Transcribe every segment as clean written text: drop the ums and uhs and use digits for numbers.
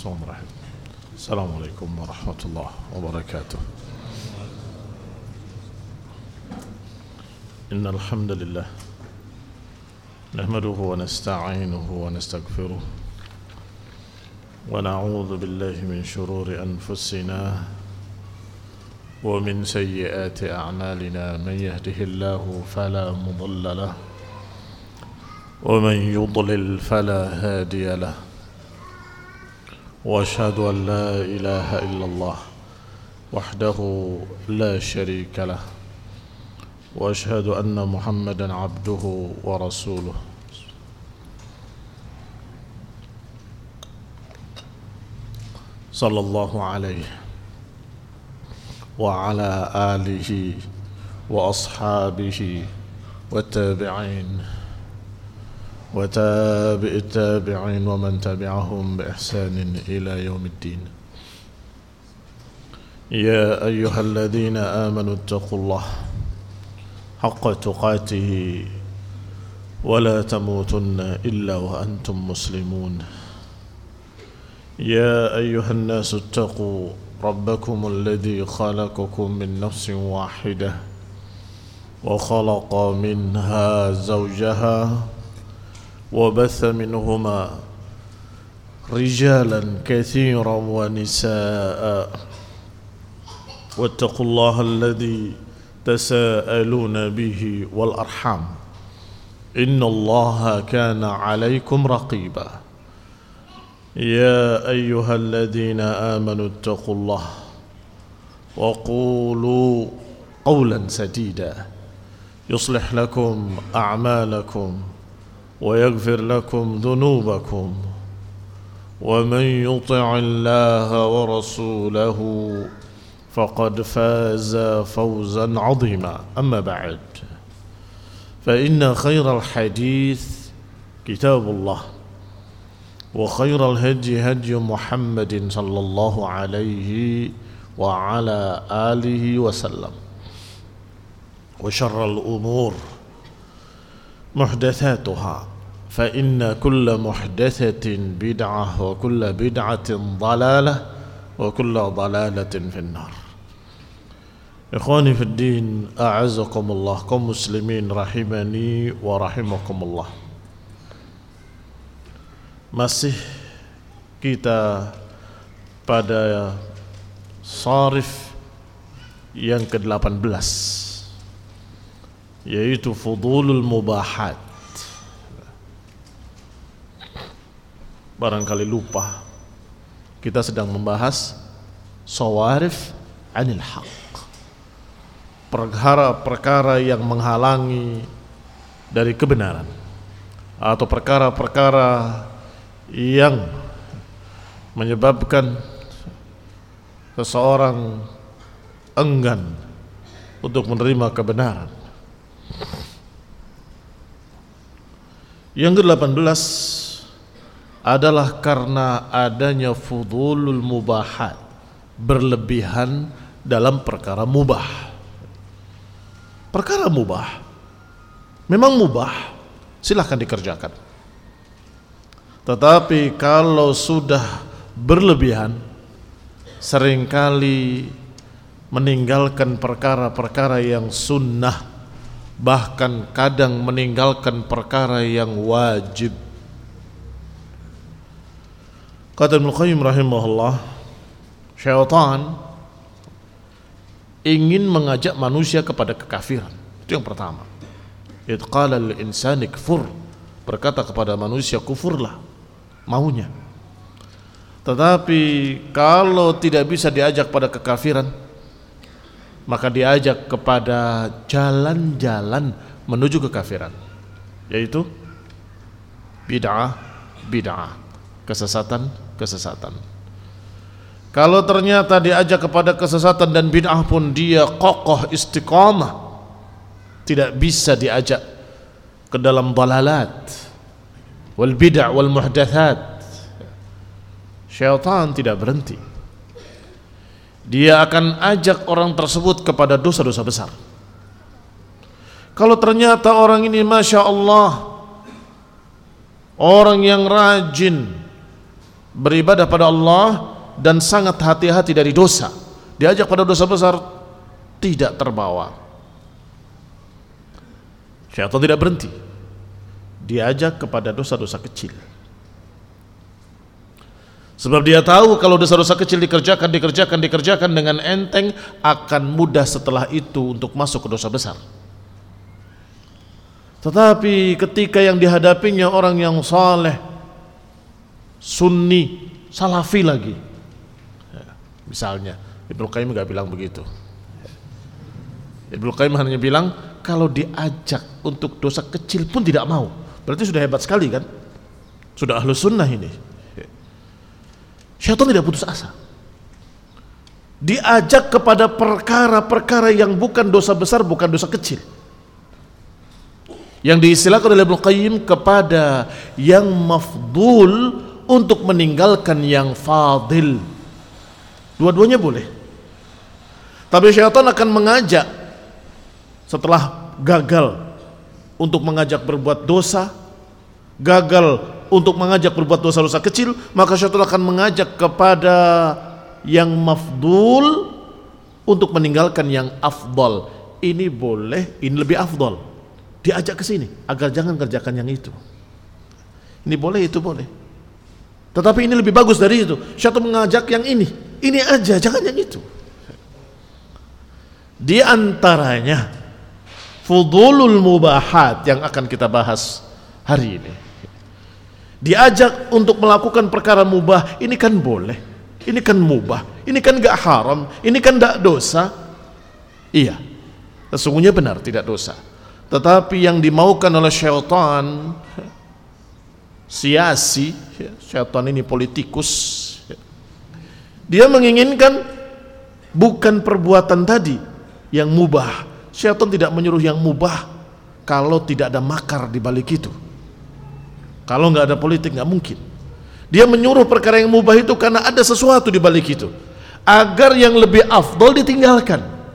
Bismillahirrahmanirrahim. Assalamualaikum warahmatullahi wabarakatuh. Innal hamdalillah nahmaduhu wa nasta'inuhu wa nastaghfiruh wa na'udzu billahi min shururi anfusina wa min sayyiati a'malina man yahdihillahu fala mudilla lahu wa man yudlil fala hadiya lahu. وأشهد أن لا إله إلا الله وحده لا شريك له وأشهد أن محمدا عبده ورسوله صلى الله عليه وعلى آله وأصحابه والتابعين وتابع التابعين ومن تبعهم بإحسان إلى يوم الدين. يا أيها الذين آمنوا اتقوا الله حق تقاته ولا تموتن إلا وأنتم مسلمون. يا أيها الناس اتقوا ربكم الذي خلقكم من نفس واحدة وخلق منها زوجها وبث منهما رجالا كثيرا ونساء واتقوا الله الذي تساءلون به والأرحام إن الله كان عليكم رقيبا. يا أيها الذين آمنوا اتقوا الله وقولوا قولا سديدا يصلح لكم أعمالكم ويغفر لكم ذنوبكم ومن يطع الله ورسوله فقد فاز فوزا عظيما. أما بعد فإن خير الحديث كتاب الله وخير الهدي هدي محمد صلى الله عليه وعلى آله وسلم وشر الأمور محدثاتها فإن كل محدثة بدعة وكل بدعة ضلالة وكل ضلالة في النار. إخواني في الدين أعزكم الله kaum muslimin rahimani wa rahimakumullah. Masih kita pada sharif yang ke-18, yaitu fudulul mubahat. Barangkali lupa, kita sedang membahas sawarif anil haq, perkara-perkara yang menghalangi dari kebenaran, atau perkara-perkara yang menyebabkan seseorang enggan untuk menerima kebenaran. Yang ke-18 adalah karena adanya fudulul mubahat, berlebihan dalam perkara mubah. Perkara mubah memang mubah, silahkan dikerjakan. Tetapi kalau sudah berlebihan, seringkali meninggalkan perkara-perkara yang sunnah, bahkan kadang meninggalkan perkara yang wajib. Kata Ibnu Qayyim rahimahullah, syaitan ingin mengajak manusia kepada kekafiran. Itu yang pertama. Idh qala lil insani kfur, berkata kepada manusia kufurlah, maunya. Tetapi kalau tidak bisa diajak pada kekafiran, maka diajak kepada jalan-jalan menuju kekafiran, yaitu bid'ah, kesesatan. Kalau ternyata diajak kepada kesesatan dan bid'ah pun dia kokoh istiqamah, tidak bisa diajak ke dalam dalalat wal bid'ah wal muhdathat, syaitan tidak berhenti. Dia akan ajak orang tersebut kepada dosa-dosa besar. Kalau ternyata orang ini Masya Allah, orang yang rajin beribadah pada Allah dan sangat hati-hati dari dosa. Diajak pada dosa besar, tidak terbawa. Syaitan tidak berhenti, diajak kepada dosa-dosa kecil. Sebab dia tahu kalau dosa-dosa kecil dikerjakan dengan enteng, akan mudah setelah itu untuk masuk ke dosa besar. Tetapi ketika yang dihadapinya orang yang saleh, sunni, salafi lagi, misalnya Ibnu Qayyim nggak bilang begitu. Ibnu Qayyim hanya bilang kalau diajak untuk dosa kecil pun tidak mau, berarti sudah hebat sekali kan, sudah ahlus sunnah ini. Syaitan tidak putus asa, diajak kepada perkara-perkara yang bukan dosa besar, bukan dosa kecil, yang diistilahkan oleh Ibnu Qayyim kepada yang mafdul untuk meninggalkan yang fadil. Dua-duanya boleh, tapi syaitan akan mengajak setelah gagal untuk mengajak berbuat dosa, gagal untuk mengajak berbuat dosa-dosa kecil, maka syaitan akan mengajak kepada yang mafdul untuk meninggalkan yang afdal. Ini boleh, ini lebih afdal, diajak ke sini agar jangan kerjakan yang itu. Ini boleh, itu boleh, tetapi ini lebih bagus dari itu. Syaitan mengajak yang ini aja, jangan yang itu. Di antaranya fudulul mubahat yang akan kita bahas hari ini. Diajak untuk melakukan perkara mubah, ini kan boleh, ini kan mubah, ini kan gak haram, ini kan gak dosa. Iya, sesungguhnya benar tidak dosa. Tetapi yang dimaukan oleh syaitan, siasi, syaitan ini politikus, dia menginginkan bukan perbuatan tadi yang mubah. Syaitan tidak menyuruh yang mubah kalau tidak ada makar di balik itu. Kalau nggak ada politik nggak mungkin. Dia menyuruh perkara yang mubah itu karena ada sesuatu di balik itu, agar yang lebih afdal ditinggalkan.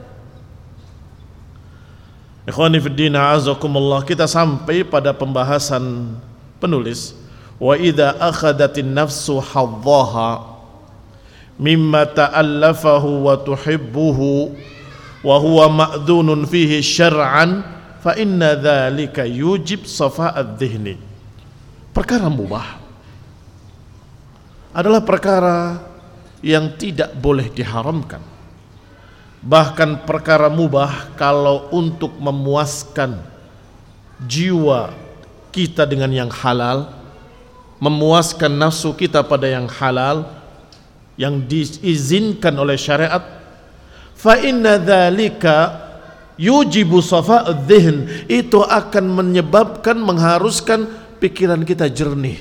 Ikhwani fiddin, a'azakumullah, kita sampai pada pembahasan penulis, wa idza akhadatin nafsu haddaha mimma ta'allafahu wa tuhibbuhu wa huwa ma'dunun fihi syar'an fa inna dzalika yujib safa'ad dhihni. Perkara mubah adalah perkara yang tidak boleh diharamkan. Bahkan perkara mubah kalau untuk memuaskan jiwa kita dengan yang halal, memuaskan nafsu kita pada yang halal, yang diizinkan oleh syariat, fa inna dzalika yujibu safa'ud dhihn, itu akan menyebabkan, mengharuskan pikiran kita jernih,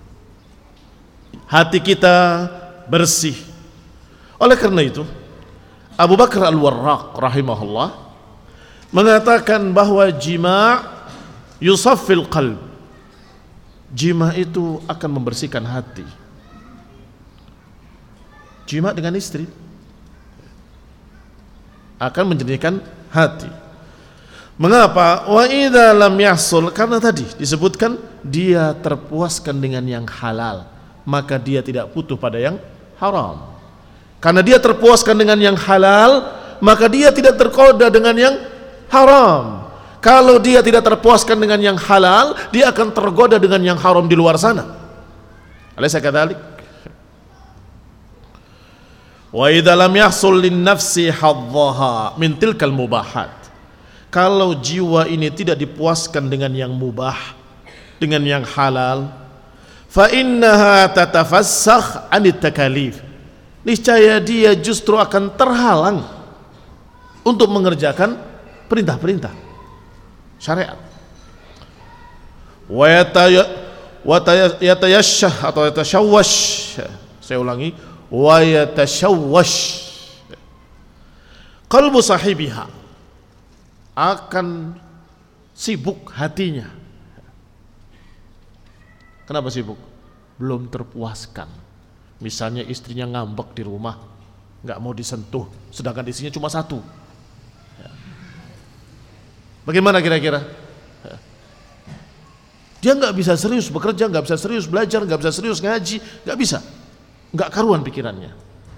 hati kita bersih. Oleh karena itu Abu Bakar Al-Warraq rahimahullah mengatakan bahwa jima' yusaffil qalb, jima' itu akan membersihkan hati. Jima' dengan istri akan menjernihkan hati. Mengapa? Wa idza lam yahsul, karena tadi disebutkan dia terpuaskan dengan yang halal, maka dia tidak butuh pada yang haram. Karena dia terpuaskan dengan yang halal, maka dia tidak tergoda dengan yang haram. Kalau dia tidak terpuaskan dengan yang halal, dia akan tergoda dengan yang haram di luar sana. Alaysa kadzalik? Wa idza lam yahsul lin nafsi haddaha min tilkal mubahat, kalau jiwa ini tidak dipuaskan dengan yang mubah, dengan yang halal, fa innaha tatafassakh anit takalif, niscaya dia justru akan terhalang untuk mengerjakan perintah-perintah syariat. Wa yatayashah atau yatashawwash, saya ulangi, wa yatashawwash qalbu sahibiha, akan sibuk hatinya. Kenapa sibuk? Belum terpuaskan. Misalnya istrinya ngambek di rumah, nggak mau disentuh, sedangkan istrinya cuma satu. Bagaimana kira-kira? Dia nggak bisa serius bekerja, nggak bisa serius belajar, nggak bisa serius ngaji, nggak bisa. enggak karuan pikirannya.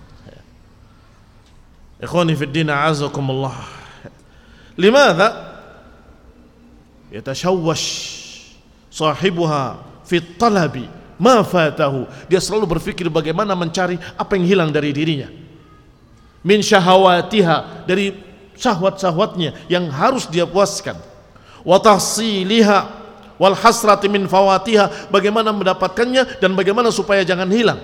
Ikhwani fid din a'azakumullah. Limadha yatashawwash sahibuha fi talabi ma fatahu. Dia selalu berpikir bagaimana mencari apa yang hilang dari dirinya. Min syahawatiha, dari syahwat-syahwatnya yang harus dia puaskan. Wa tahsiliha wal hasrati min fawatiha, bagaimana mendapatkannya dan bagaimana supaya jangan hilang.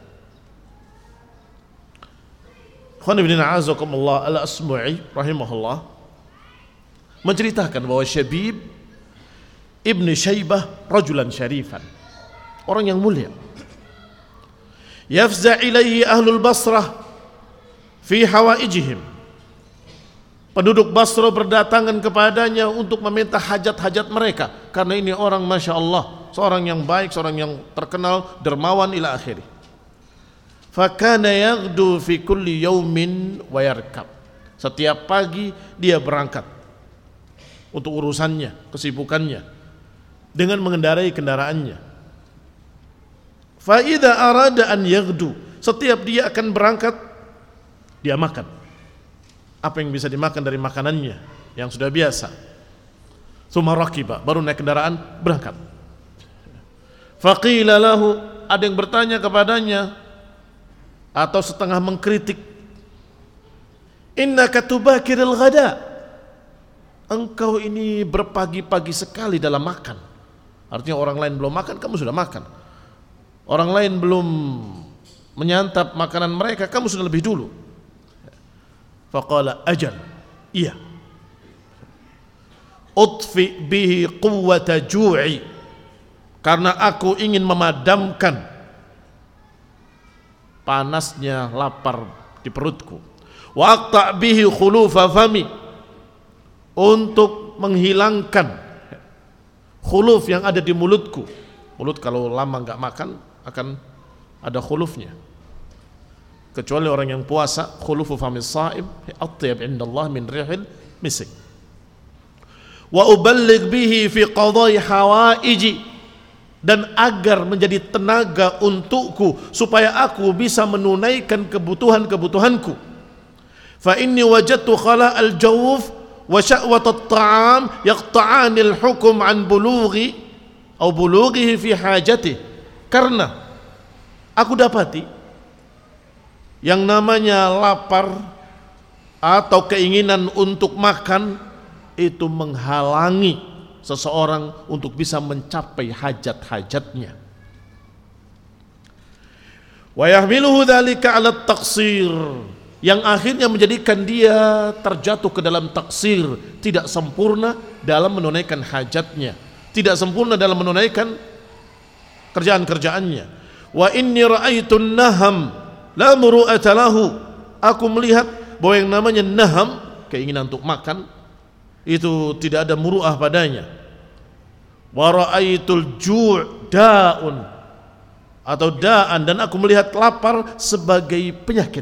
Khana bin A'azakumullah Al-Asmu'i rahimahullah menceritakan bahwa Syabib Ibn Syaibah rajulan syarifan, orang yang mulia. Yafza' ilaihi ahlul Basrah fi hawaijihim. Penduduk Basra berdatangan kepadanya untuk meminta hajat-hajat mereka, karena ini orang Masya Allah, seorang yang baik, seorang yang terkenal, dermawan ila akhiri. Fakana yaghdu fi kulli yaumin wa yarkab. Setiap pagi dia berangkat untuk urusannya, kesibukannya, dengan mengendarai kendaraannya. Fa idza arada an yaghdu, setiap dia akan berangkat, dia makan apa yang bisa dimakan dari makanannya yang sudah biasa. Tsumma raqiba, baru naik kendaraan berangkat. Faqila lahu, ada yang bertanya kepadanya atau setengah mengkritik, innaka tubakiril ghada, engkau ini berpagi-pagi sekali dalam makan. Artinya orang lain belum makan, kamu sudah makan. Orang lain belum menyantap makanan mereka, kamu sudah lebih dulu. Faqala ajal, iya. Utfi bihi quwwata ju'i, karena aku ingin memadamkan panasnya lapar di perutku. Wa aqta' bihi khulufa fami, untuk menghilangkan khuluf yang ada di mulutku. Mulut kalau lama enggak makan akan ada khulufnya. Kecuali orang yang puasa, khulufu famis sha'im atyab indallah min rihil misik. Wa uballigh bihi fi qada'i hawaiji, dan agar menjadi tenaga untukku supaya aku bisa menunaikan kebutuhan-kebutuhanku. Fa inni wajadtu khala al-jawf wa sya'wat at-ta'am yaqta'ani al-hukm an bulughi atau bulughihi fi hajatihi. Karena aku dapati yang namanya lapar atau keinginan untuk makan itu menghalangi seseorang untuk bisa mencapai hajat-hajatnya. Wa yahmiluhu dzalika 'ala at-taqsir, yang akhirnya menjadikan dia terjatuh ke dalam taksir, tidak sempurna dalam menunaikan hajatnya, tidak sempurna dalam menunaikan kerjaan-kerjaannya. Wa inni ra'aitun naham la muru'ata lahu, aku melihat bahwa yang namanya naham, keinginan untuk makan, itu tidak ada muru'ah padanya. Wa ra'aitul ju' da'un, atau da'an, dan aku melihat lapar sebagai penyakit.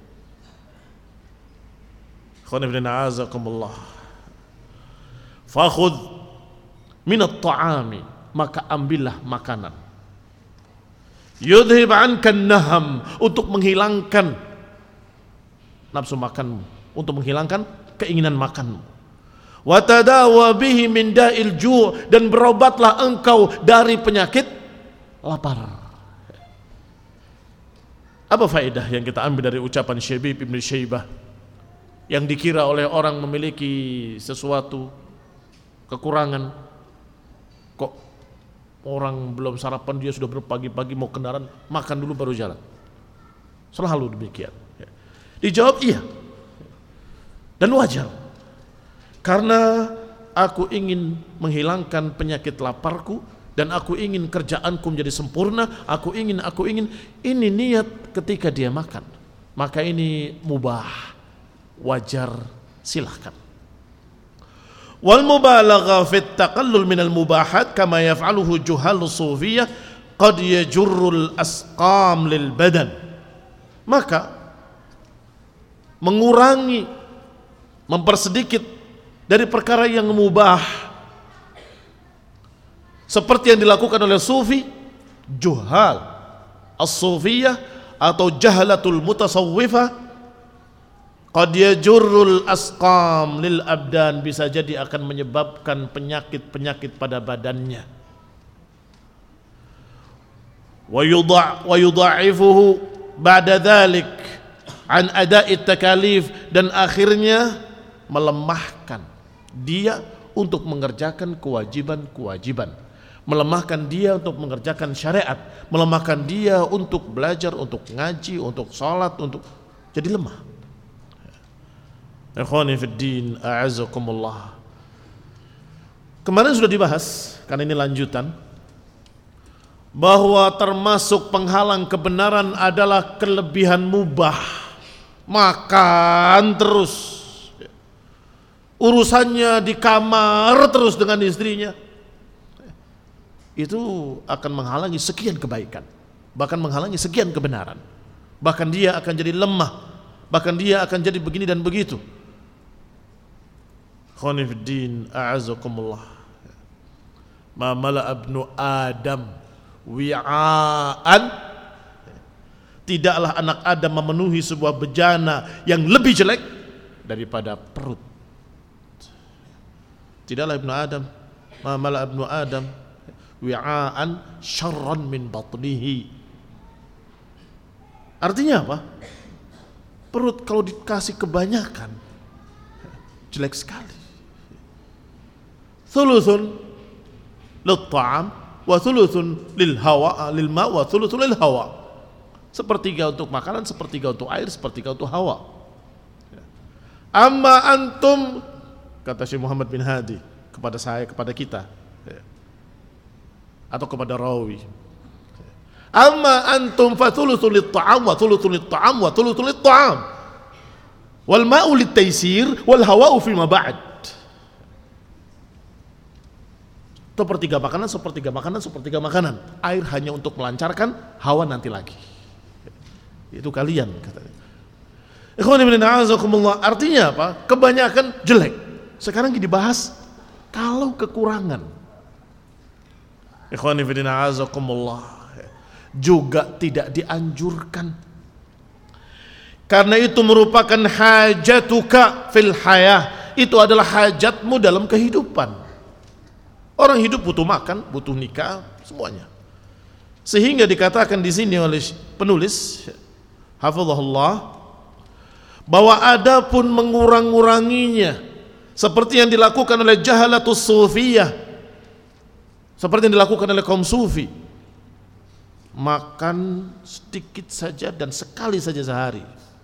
Khana bin a'azakumullah. Fakhudh minat ta'ami, maka ambillah makanan. Yudhib anka naham, untuk menghilangkan nafsu makanmu, untuk menghilangkan keinginan makanmu. Wa tadawa bihi min da'il ju', dan berobatlah engkau dari penyakit lapar. Apa faedah yang kita ambil dari ucapan Syabib Ibn Syaibah yang dikira oleh orang memiliki sesuatu kekurangan? Kok orang belum sarapan dia sudah berpagi-pagi mau kendaraan, makan dulu baru jalan? Selalu demikian. Dijawab iya, dan wajar, karena aku ingin menghilangkan penyakit laparku, dan aku ingin kerjaanku menjadi sempurna. Aku ingin, ini niat ketika dia makan, maka ini mubah, wajar, silahkan. Wal mubalagha fi at-taqallul min al-mubahat kama yaf'aluhu juhal sufiyah qad yajurrul asqam lil badan. Maka mengurangi, mempersedikit dari perkara yang mubah seperti yang dilakukan oleh sufi juhal as-sufiyah atau jahalatul mutasawwifah qad yajurrul asqam lil abdan, bisa jadi akan menyebabkan penyakit-penyakit pada badannya. Wa yudha'ifuhu ba'da dhalik an ada'i takalif, dan akhirnya melemahkan dia untuk mengerjakan kewajiban-kewajiban, melemahkan dia untuk mengerjakan syariat, melemahkan dia untuk belajar, untuk ngaji, untuk sholat, untuk jadi lemah. Ikhwani fid din, a'azzakumullah. Kemarin sudah dibahas, karena ini lanjutan, bahwa termasuk penghalang kebenaran adalah kelebihan mubah, makan terus, urusannya di kamar terus dengan istrinya, itu akan menghalangi sekian kebaikan, bahkan menghalangi sekian kebenaran, bahkan dia akan jadi lemah, bahkan dia akan jadi begini dan begitu. Khonifuddin a'azakumullah, ma mala ibnu Adam wi'aan, tidaklah anak Adam memenuhi sebuah bejana yang lebih jelek daripada perut. Tidaklah ibnu Adam, ma mala ibnu Adam wi'aan syarran min batnihi. Artinya apa? Perut kalau dikasih kebanyakan jelek sekali. Thuluthun lit-ta'am wa thuluthun lil-hawa, lil-ma wa thuluthun lil-hawa. Sepertiga untuk makanan, sepertiga untuk air, sepertiga untuk hawa. Amma antum, kata Syekh Muhammad bin Hadi kepada saya, kepada kita, atau kepada rawi, amma antum fa thuluthun lit-ta'am wa thuluthun lit-ta'am wa thuluthun lit-ta'am wal ma'u lit-taysir wal hawa'u fi ma ba'd. Sepertiga makanan, sepertiga makanan, sepertiga makanan. Air hanya untuk melancarkan, hawa nanti lagi. Itu kalian, katanya. Ikhwan ibn a'azakumullah, artinya apa? Kebanyakan jelek. Sekarang dibahas kalau kekurangan. Ikhwan ibn a'azakumullah, juga tidak dianjurkan. Karena itu merupakan hajatuka fil hayah. Itu adalah hajatmu dalam kehidupan. Orang hidup butuh makan, butuh nikah, semuanya. Sehingga dikatakan di sini oleh penulis hafizahullah, bahwa ada pun mengurang-uranginya, seperti yang dilakukan oleh jahalatus sufiyah, seperti yang dilakukan oleh kaum sufi, makan sedikit saja dan sekali saja sehari.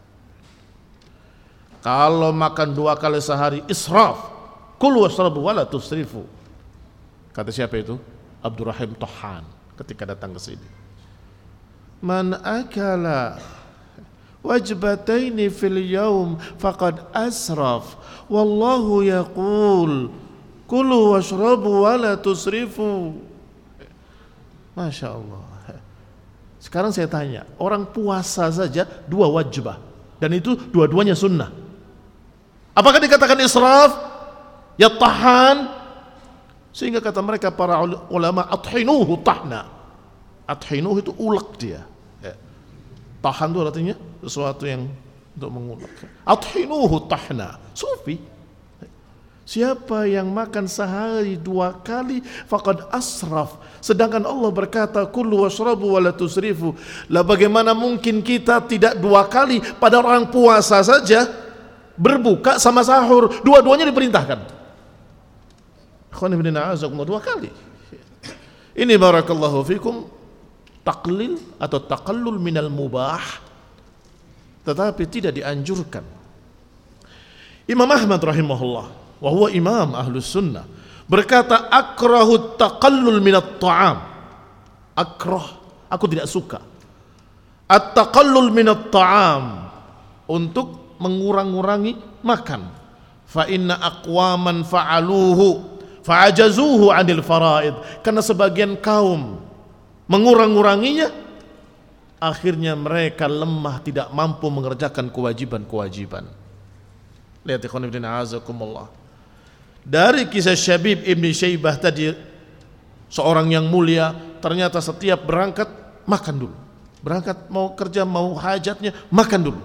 Kalau makan 2 kali sehari israf, kulu washrabu wala tusrifu. Kata siapa itu? Abdurrahim Tohan ketika datang ke sini. Man akala wajbataini fil yaum faqad asraf, wallahu yaqul kulu washrabu wala tusrifu. Masya Allah. Sekarang saya tanya, orang puasa saja 2 wajibah, dan itu dua-duanya sunnah, apakah dikatakan israf? Ya tahan. Sehingga kata mereka para ulama, athinuhu tahna. Athinuhu itu ulek dia. Tahan itu artinya sesuatu yang untuk mengulek. Athinuhu tahna. Sufi. Siapa yang makan sehari 2 kali faqad asraf. Sedangkan Allah berkata kullu washrabu wala tusrifu. Lah bagaimana mungkin kita tidak 2 kali pada orang puasa saja, berbuka sama sahur, dua-duanya diperintahkan. Ikhwan ibn a'azakumullah 2 kali. Ini barakallahu fikum taklil atau taqallul minal mubah, tetapi tidak dianjurkan. Imam Ahmad rahimahullah, wa huwa imam ahlus sunnah, berkata akrahu taqallul minat ta'am. Akrah, aku tidak suka. At-taqallul minat ta'am, untuk mengurang-urangi makan. Fa inna aqwaman fa'aluhu fa'ajazuhu 'anil faraid, karena sebagian kaum mengurang-uranginya, akhirnya mereka lemah, tidak mampu mengerjakan kewajiban-kewajiban. Lihat ikhwan ibn a'azakumullah, dari kisah Syabib ibn Syaibah tadi, seorang yang mulia, ternyata setiap berangkat makan dulu. Berangkat mau kerja, mau hajatnya, makan dulu.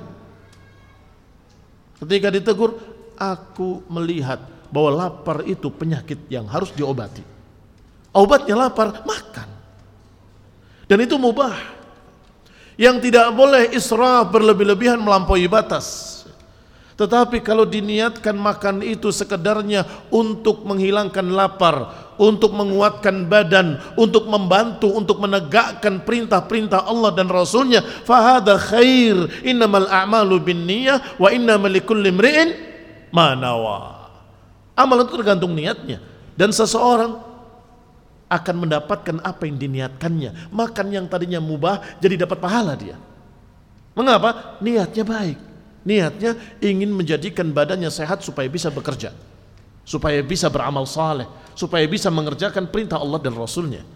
Ketika ditegur, aku melihat bahwa lapar itu penyakit yang harus diobati. Obatnya lapar, makan. Dan itu mubah. Yang tidak boleh israf, berlebih-lebihan melampaui batas. Tetapi kalau diniatkan makan itu sekedarnya untuk menghilangkan lapar, untuk menguatkan badan, untuk membantu, untuk menegakkan perintah-perintah Allah dan Rasulnya, fahada khair. Innamal a'malu binniyah wa innamal likulli imri'in ma nawa. Amal itu tergantung niatnya, dan seseorang akan mendapatkan apa yang diniatkannya. Makan yang tadinya mubah jadi dapat pahala dia. Mengapa? Niatnya baik. Niatnya ingin menjadikan badannya sehat supaya bisa bekerja, supaya bisa beramal saleh, supaya bisa mengerjakan perintah Allah dan Rasulnya.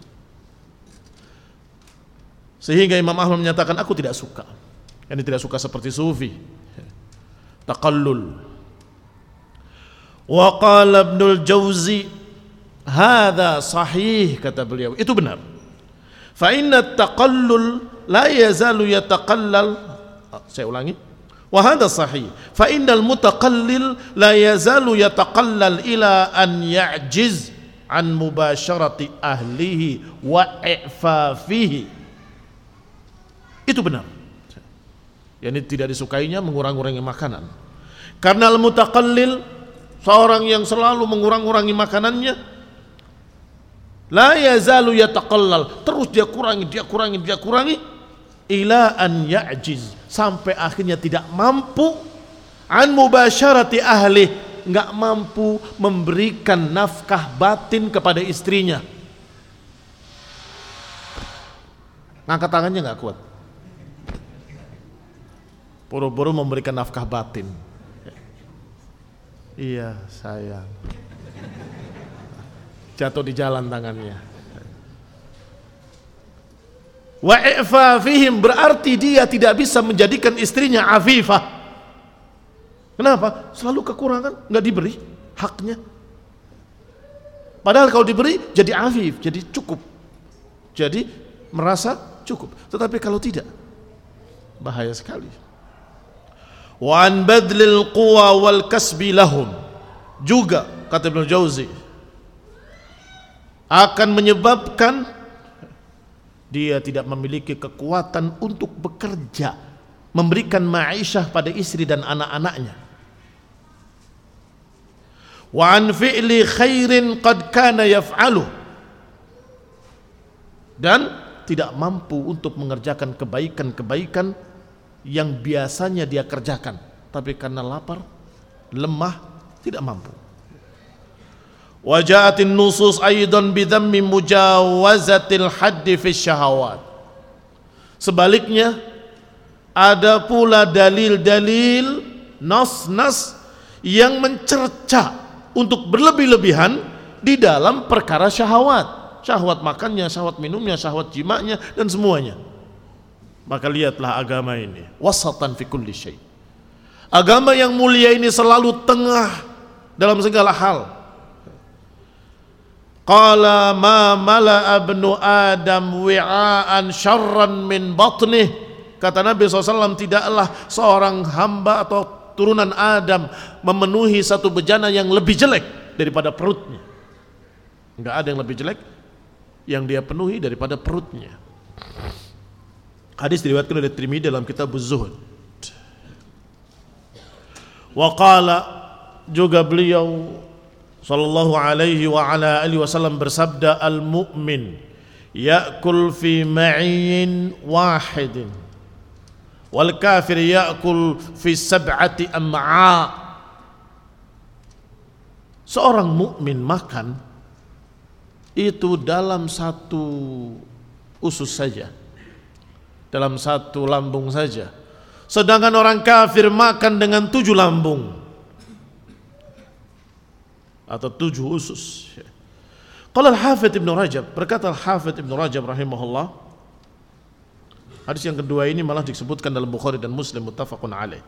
Sehingga Imam Ahmad menyatakan, aku tidak suka. Ini tidak suka seperti sufi, taqallul. Wa qala Ibnul Jauzi, hadza sahih, kata beliau, itu benar. Fa inna taqallul la yazalu yataqallal. Saya ulangi. Wa hadza sahih. Fa innal mutaqallil la yazalu yataqallal ila an ya'jiz an mubasharati ahlihi wa i'fafihi. Itu benar. Yani tidak disukainya mengurang-urangi makanan. Karena al-mutaqallil, seorang yang selalu mengurang-urangi makanannya, la yazalu yataqallal, terus dia kurangi ila an ya'jiz, sampai akhirnya tidak mampu an mubasyarati ahli, enggak mampu memberikan nafkah batin kepada istrinya. Ngangkat tangannya enggak kuat, buru-buru memberikan nafkah batin. Iya sayang, jatuh di jalan tangannya. Wa i'fafihim, berarti dia tidak bisa menjadikan istrinya afifah. Kenapa? Selalu kekurangan, enggak diberi haknya. Padahal kalau diberi jadi afif, jadi cukup, jadi merasa cukup. Tetapi kalau tidak, bahaya sekali. Wa an badlil quwa wal kasbi lahum, juga kata Ibnu Jauzi, akan menyebabkan dia tidak memiliki kekuatan untuk bekerja, memberikan ma'isyah pada istri dan anak-anaknya. Wa an fi'li khairin qad kana yaf'aluh, dan tidak mampu untuk mengerjakan kebaikan-kebaikan yang biasanya dia kerjakan, tapi karena lapar, lemah, tidak mampu. Wa ja'atin nusus aidan bidhammi mujawazatil haddi fi syahawat. Sebaliknya ada pula dalil-dalil, nas-nas yang mencerca untuk berlebih-lebihan di dalam perkara syahwat. Syahwat makannya, syahwat minumnya, syahwat jimaknya, dan semuanya. Maka lihatlah agama ini, wasatan fi kulli syai'. Agama yang mulia ini selalu tengah dalam segala hal. Qala ma mala'a ibnu Adam wi'aan syarran min batnih. Kata Nabi SAW, tidaklah seorang hamba atau turunan Adam memenuhi satu bejana yang lebih jelek daripada perutnya. Enggak ada yang lebih jelek yang dia penuhi daripada perutnya. Hadis diriwayatkan oleh Tirmidzi dalam kitab Az-Zuhud. Wa qala, juga beliau sallallahu alaihi wa ala alihi wasallam bersabda, al-mu'min ya'kul fi ma'in wahidin wal kafir ya'kul fi sab'ati am'a. Seorang mukmin makan itu dalam satu usus saja, dalam satu lambung saja, sedangkan orang kafir makan dengan 7 lambung atau 7 usus. Qala al-Hafidz Ibnu Rajab, berkata al-Hafidz Ibnu Rajab rahimahullah, hadis yang kedua ini malah disebutkan dalam Bukhari dan Muslim muttafaqun alaih.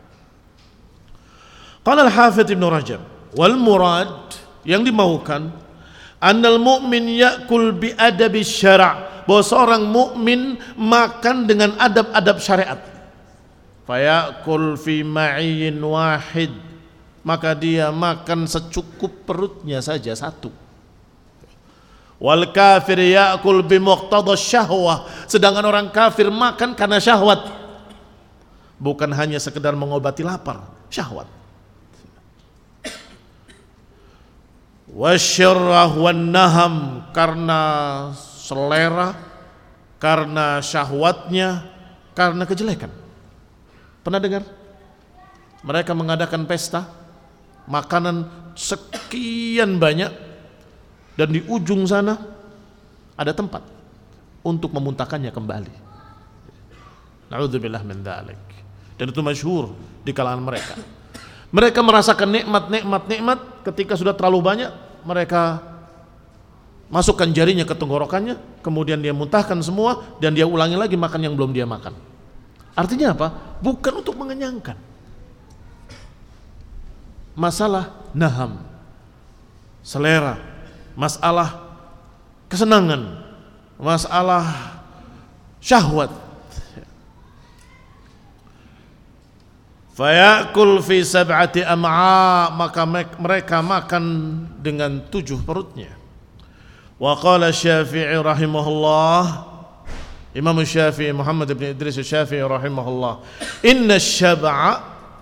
Qala al-Hafidz Ibnu Rajab, wal murad, yang dimaukan, annal mu'min ya'kul bi adabi syara' bahwa seorang mukmin makan dengan adab-adab syariat. Fayakul fi ma'in wahid, maka dia makan secukup perutnya saja satu. Wal kafir ya'kul bi muqtada syahwah, sedangkan orang kafir makan karena syahwat, bukan hanya sekedar mengobati lapar, syahwat. Wasyarrah wan naham, karena selera, karena syahwatnya, karena kejelekan. Pernah dengar mereka mengadakan pesta makanan sekian banyak, dan di ujung sana ada tempat untuk memuntahkannya kembali. Na'udzubillah min dzalik. Dan itu masyhur di kalangan mereka. Mereka merasakan nikmat ketika sudah terlalu banyak, mereka masukkan jarinya ke tenggorokannya, kemudian dia muntahkan semua dan dia ulangi lagi makan yang belum dia makan. Artinya apa? Bukan untuk mengenyangkan. Masalah naham, selera, masalah kesenangan, masalah syahwat. Fayakul fi sab'ati am'a, maka mereka makan dengan 7 perutnya. Wa qala Syafi'i rahimahullah, Imam Syafi'i Muhammad bin Idris Syafi'i rahimahullah, inna syab'a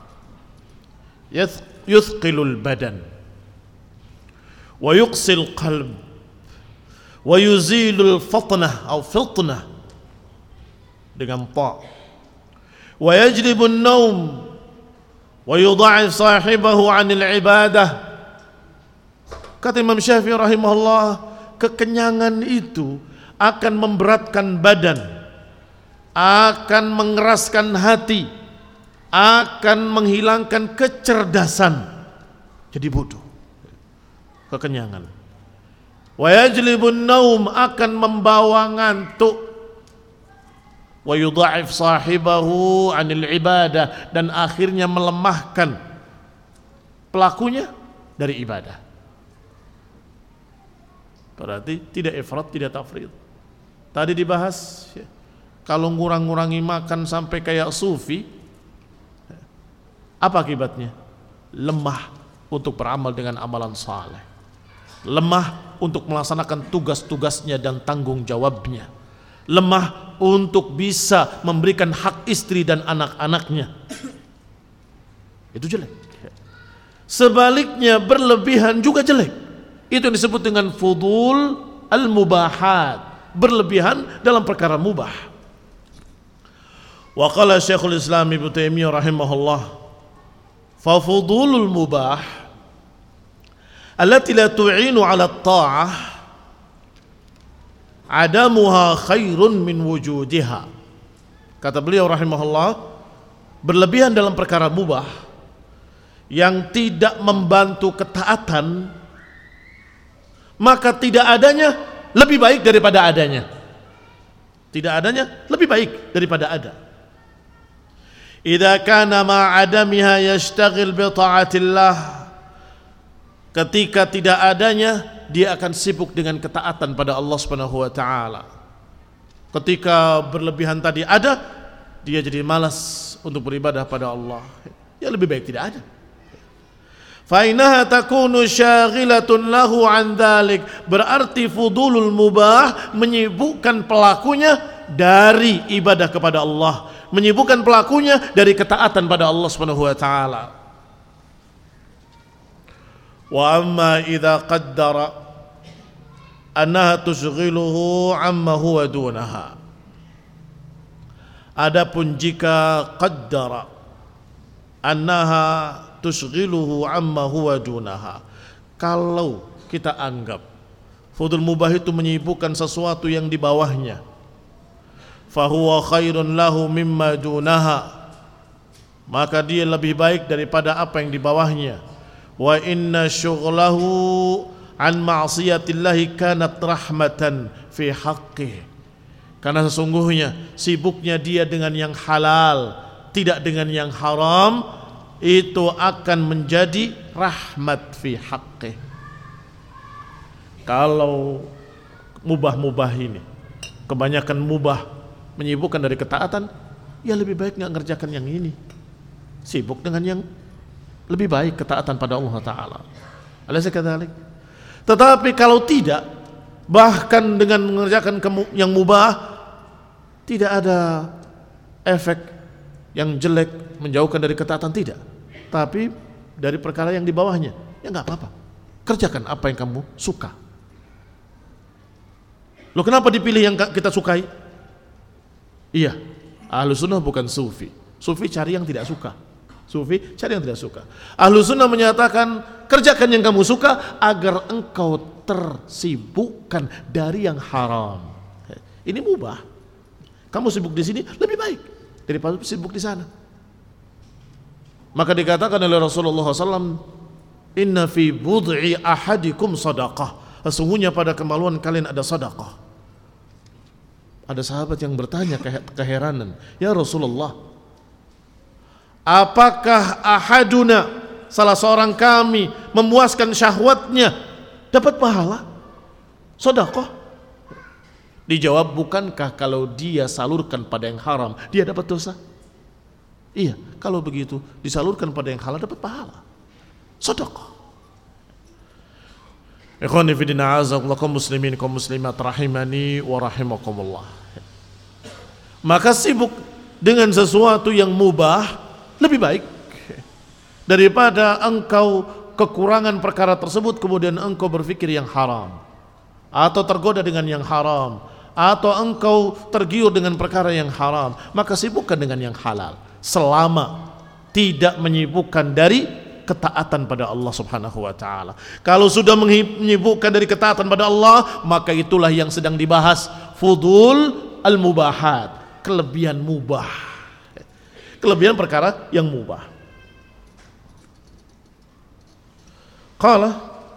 yuthqilul badan wa yuqsil qalb wa yuzilul fatnah atau fitnah dengan ta, wa yajlibun naum wa yudha'if sahibahu 'anil ibadah. Kata Imam Syafi'i rahimahullah, kekenyangan itu akan memberatkan badan, akan mengeraskan hati, akan menghilangkan kecerdasan, jadi bodoh. Kekenyangan. Wa yajlibun naum, akan membawa ngantuk. Wa yudha'if sahibahu 'anil ibadah, dan akhirnya melemahkan pelakunya dari ibadah. Berarti tidak ifrat, tidak tafrid. Tadi dibahas ya, kalau ngurang-ngurangi makan sampai kayak sufi, apa akibatnya? Lemah untuk beramal dengan amalan saleh, lemah untuk melaksanakan tugas-tugasnya dan tanggung jawabnya, lemah untuk bisa memberikan hak istri dan anak-anaknya. Itu jelek. Sebaliknya berlebihan juga jelek. Itu yang disebut dengan fudul al-mubahat, berlebihan dalam perkara mubah. Wa qala Syekhul Islam Ibnu Taimiyah rahimahullah, fa fudulul mubah allati la tu'inu 'ala at-ta'ah adamuha khairun min wujudiha. Kata beliau rahimahullah, berlebihan dalam perkara mubah yang tidak membantu ketaatan, maka tidak adanya lebih baik daripada adanya. Tidak adanya lebih baik daripada ada. Idza kana ma'adamiha yashtaghil bi ta'atillah, ketika tidak adanya dia akan sibuk dengan ketaatan pada Allah Subhanahu wa taala. Ketika berlebihan tadi ada, dia jadi malas untuk beribadah pada Allah. Ya lebih baik tidak ada. Fa innaha takunu syaghilatun lahu an dzalik, berarti fudulul mubah menyibukkan pelakunya dari ibadah kepada Allah, menyibukkan pelakunya dari ketaatan pada Allah Subhanahu wa taala. Wa amma idza qaddara annaha tushghiluhu amma huwa dunaha, adapun jika qaddara annaha tushghiluhu amma huwa dunaha, kalau kita anggap fudul mubah itu menyibukkan sesuatu yang di bawahnya, fahuwa khairun lahu mimma dunaha, maka dia lebih baik daripada apa yang di bawahnya. Wa inna syughlahu an ma'siyatillahi kanat rahmatan fi haqqih, karena sesungguhnya sibuknya dia dengan yang halal, tidak dengan yang haram, itu akan menjadi rahmat fi haqqih. Kalau mubah-mubah ini kebanyakan mubah menyibukkan dari ketaatan, ya lebih baik nggak ngerjakan yang ini, sibuk dengan yang lebih baik, ketaatan pada Allah Ta'ala. Alaysa kadzalik? Tetapi kalau tidak, bahkan dengan mengerjakan yang mubah, tidak ada efek yang jelek menjauhkan dari ketaatan, tidak. Tapi dari perkara yang di bawahnya, ya nggak apa-apa, kerjakan apa yang kamu suka. Loh, kenapa dipilih yang kita sukai? Iya, Ahlus Sunnah bukan sufi. Sufi cari yang tidak suka. Sufi cari yang tidak suka. Ahlus Sunnah menyatakan kerjakan yang kamu suka agar engkau tersibukkan dari yang haram. Ini mubah. Kamu sibuk di sini lebih baik daripada sibuk di sana. Maka dikatakan oleh Rasulullah SAW, inna fi bud'i ahadikum sadaqah. Sesungguhnya pada kemaluan kalian ada sedekah. Ada sahabat yang bertanya keheranan, ya Rasulullah, apakah ahaduna, salah seorang kami, memuaskan syahwatnya dapat pahala sedekah? Dijawab, bukankah kalau dia salurkan pada yang haram dia dapat dosa? Iya, kalau begitu disalurkan pada yang halal dapat pahala sedekah. Ikhwani fi din, a'azakumullah, kaum muslimin kaum muslimat rahimani wa rahimakumullah. Maka sibuk dengan sesuatu yang mubah lebih baik daripada engkau kekurangan perkara tersebut kemudian engkau berpikir yang haram, atau tergoda dengan yang haram, atau engkau tergiur dengan perkara yang haram. Maka sibukkan dengan yang halal selama tidak menyibukkan dari ketaatan pada Allah Subhanahu wa taala. Kalau sudah menyibukkan dari ketaatan pada Allah, maka itulah yang sedang dibahas, fudul al-mubahat, kelebihan mubah. Kelebihan perkara yang mubah. Qala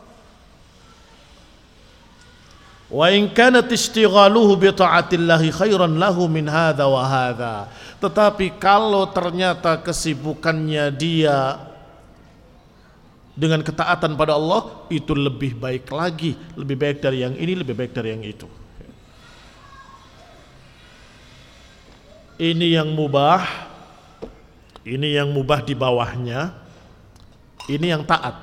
wa in kanat istighaluhu bi ta'atillahi khairan lahu min hadza wa hadza. Tetapi kalau ternyata kesibukannya dia dengan ketaatan pada Allah itu lebih baik lagi, lebih baik dari yang ini, lebih baik dari yang itu. Ini yang mubah, ini yang mubah di bawahnya, ini yang taat.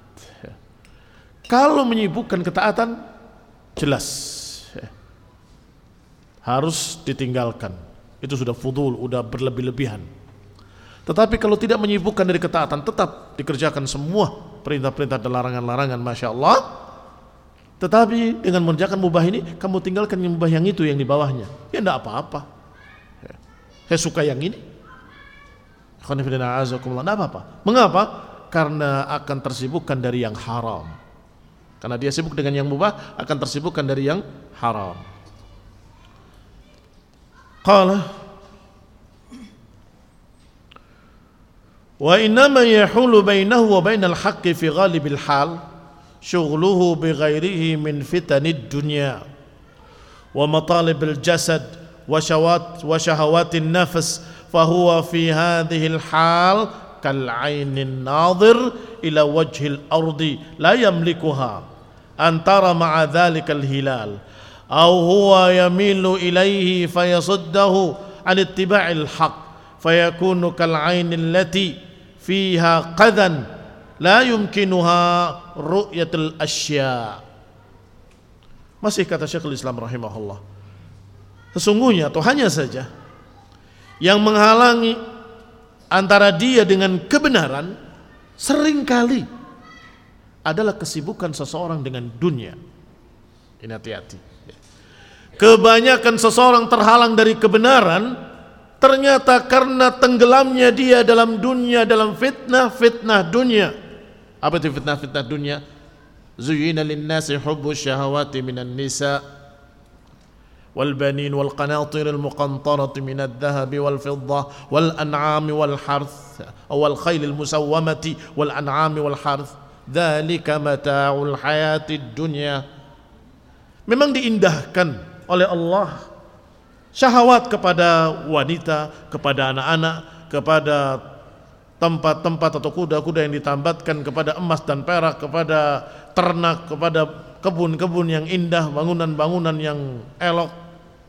Kalau menyibukkan ketaatan, jelas harus ditinggalkan. Itu sudah fudul, sudah berlebih-lebihan. Tetapi kalau tidak menyibukkan dari ketaatan, tetap dikerjakan semua perintah-perintah dan larangan-larangan, Masya Allah. Tetapi dengan mengerjakan mubah ini, kamu tinggalkan yang mubah yang itu, yang di bawahnya, ya tidak apa-apa. Saya suka yang ini, tidak apa-apa. Mengapa? Karena akan tersibukkan dari yang haram. Karena dia sibuk dengan yang mubah, akan tersibukkan dari yang haram. Qala wa innama yahulu bainahu wa bainal haqqi fi ghalibil hal syughluhu bi ghairihi min fitanid dunya wa matalibil jasad wa shahawatin nafs fa huwa fi hadhihi al hal kal 'ainin nadhir ila wajhil ardi la yamlikuha antara ma'a dhalikal hilal aw huwa yamilu ilayhi fayasuddahu an ittiba'il haqq fayakunu kal 'ainil lati fiha qadan la yumkinuha ru'yatul asya. Masih kata Syekhul Islam rahimahullah, sesungguhnya atau hanya saja yang menghalangi antara dia dengan kebenaran seringkali adalah kesibukan seseorang dengan dunia. Ini hati-hati. Kebanyakan seseorang terhalang dari kebenaran ternyata karena tenggelamnya dia dalam dunia, dalam fitnah dunia. Apa itu fitnah dunia? Zuyyina lin-nasi hubbu syahawati minan nisa wal banin wal qanatir al muqantarati min adh-dhahabi wal fiddah wal an'ami wal harth wal khayl al musawwamati wal an'ami wal harth. Dzalika mata'ul hayatid dunya. Memang diindahkan oleh Allah syahwat kepada wanita, kepada anak-anak, kepada tempat-tempat atau kuda-kuda yang ditambatkan, kepada emas dan perak, kepada ternak, kepada kebun-kebun yang indah, bangunan-bangunan yang elok.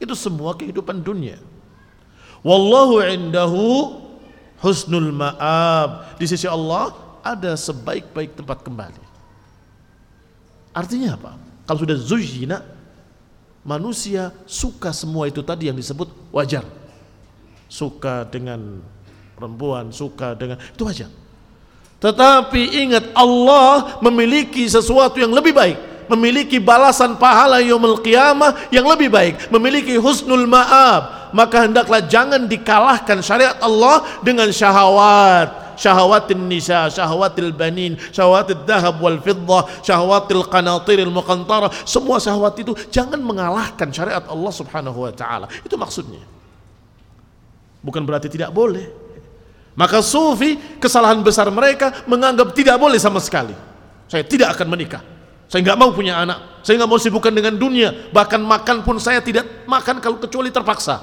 Itu semua kehidupan dunia. Wallahu indahu husnul ma'ab. Di sisi Allah ada sebaik-baik tempat kembali. Artinya apa? Kalau sudah zuyyina, manusia suka semua itu tadi yang disebut wajar. Suka dengan perempuan, suka dengan itu wajar. Tetapi ingat, Allah memiliki sesuatu yang lebih baik, memiliki balasan pahala yaumul qiyamah yang lebih baik, memiliki husnul ma'ab. Maka hendaklah jangan dikalahkan syariat Allah dengan syahwat, syahawatin nisa, syahawatil banin, syahawatil dhahab wal fiddah, syahawatil qanatiril muqantara. Semua syahwat itu jangan mengalahkan syariat Allah Subhanahu wa taala. Itu maksudnya. Bukan berarti tidak boleh. Maka sufi, kesalahan besar mereka menganggap tidak boleh sama sekali. Saya tidak akan menikah, saya nggak mau punya anak, saya nggak mau sibukkan dengan dunia, bahkan makan pun saya tidak makan kalau kecuali terpaksa.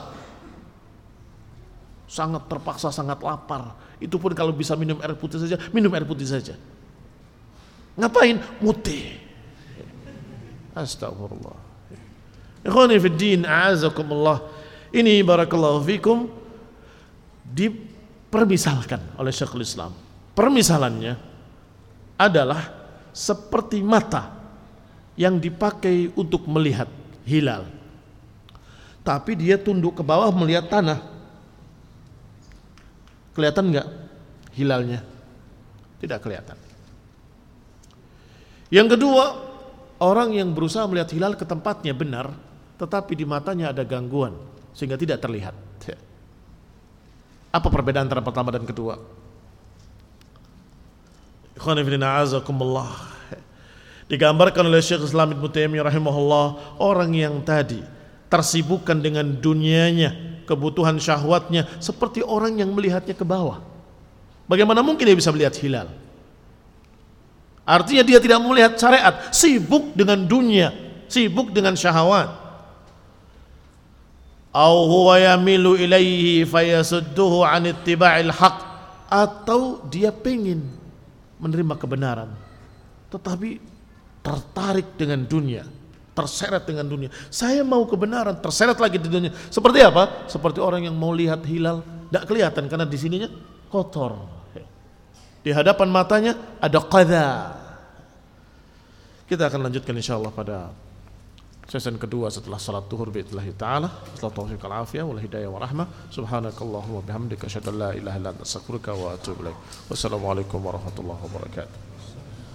Sangat terpaksa, sangat lapar. Itu pun kalau bisa minum air putih saja, minum air putih saja. Ngapain? Mutih. Astagfirullah. Ikhwani fid din, a'azakumullah. Ini barakallahu fikum dipermisalkan oleh Syekhul Islam. Permisalannya adalah seperti mata yang dipakai untuk melihat hilal, tapi dia tunduk ke bawah melihat tanah. Kelihatan enggak hilalnya? Tidak kelihatan. Yang kedua, orang yang berusaha melihat hilal ke tempatnya benar, tetapi di matanya ada gangguan sehingga tidak terlihat. Apa perbedaan antara pertama dan kedua? Ikhwani fillah, azakumullah. Digambarkan oleh Syekh Islam Ibnu Taimiyah rahimahullah, orang yang tadi tersibukkan dengan dunianya, kebutuhan syahwatnya, seperti orang yang melihatnya ke bawah. Bagaimana mungkin dia bisa melihat hilal? Artinya dia tidak melihat syariat, sibuk dengan dunia, sibuk dengan syahwat. Au huwa yamilu ilaihi fayasudduhu an ittiba'il haq, atau dia pengin menerima kebenaran tetapi tertarik dengan dunia, terseret dengan dunia. Saya mau kebenaran, terseret lagi di dunia. Seperti apa? Seperti orang yang mau lihat hilal, tidak kelihatan karena di sininya kotor. Di hadapan matanya ada qadha. Kita akan lanjutkan insyaallah pada sesi kedua setelah salat zuhur biidznillah taala. Setelah taufiq wal afiyah wal hidayah wa rahmah. Subhanakallahumma bihamdika asyhadu an la ilaha illa anta astaghfiruka wa atubu ilaik. Wassalamualaikum warahmatullahi wabarakatuh.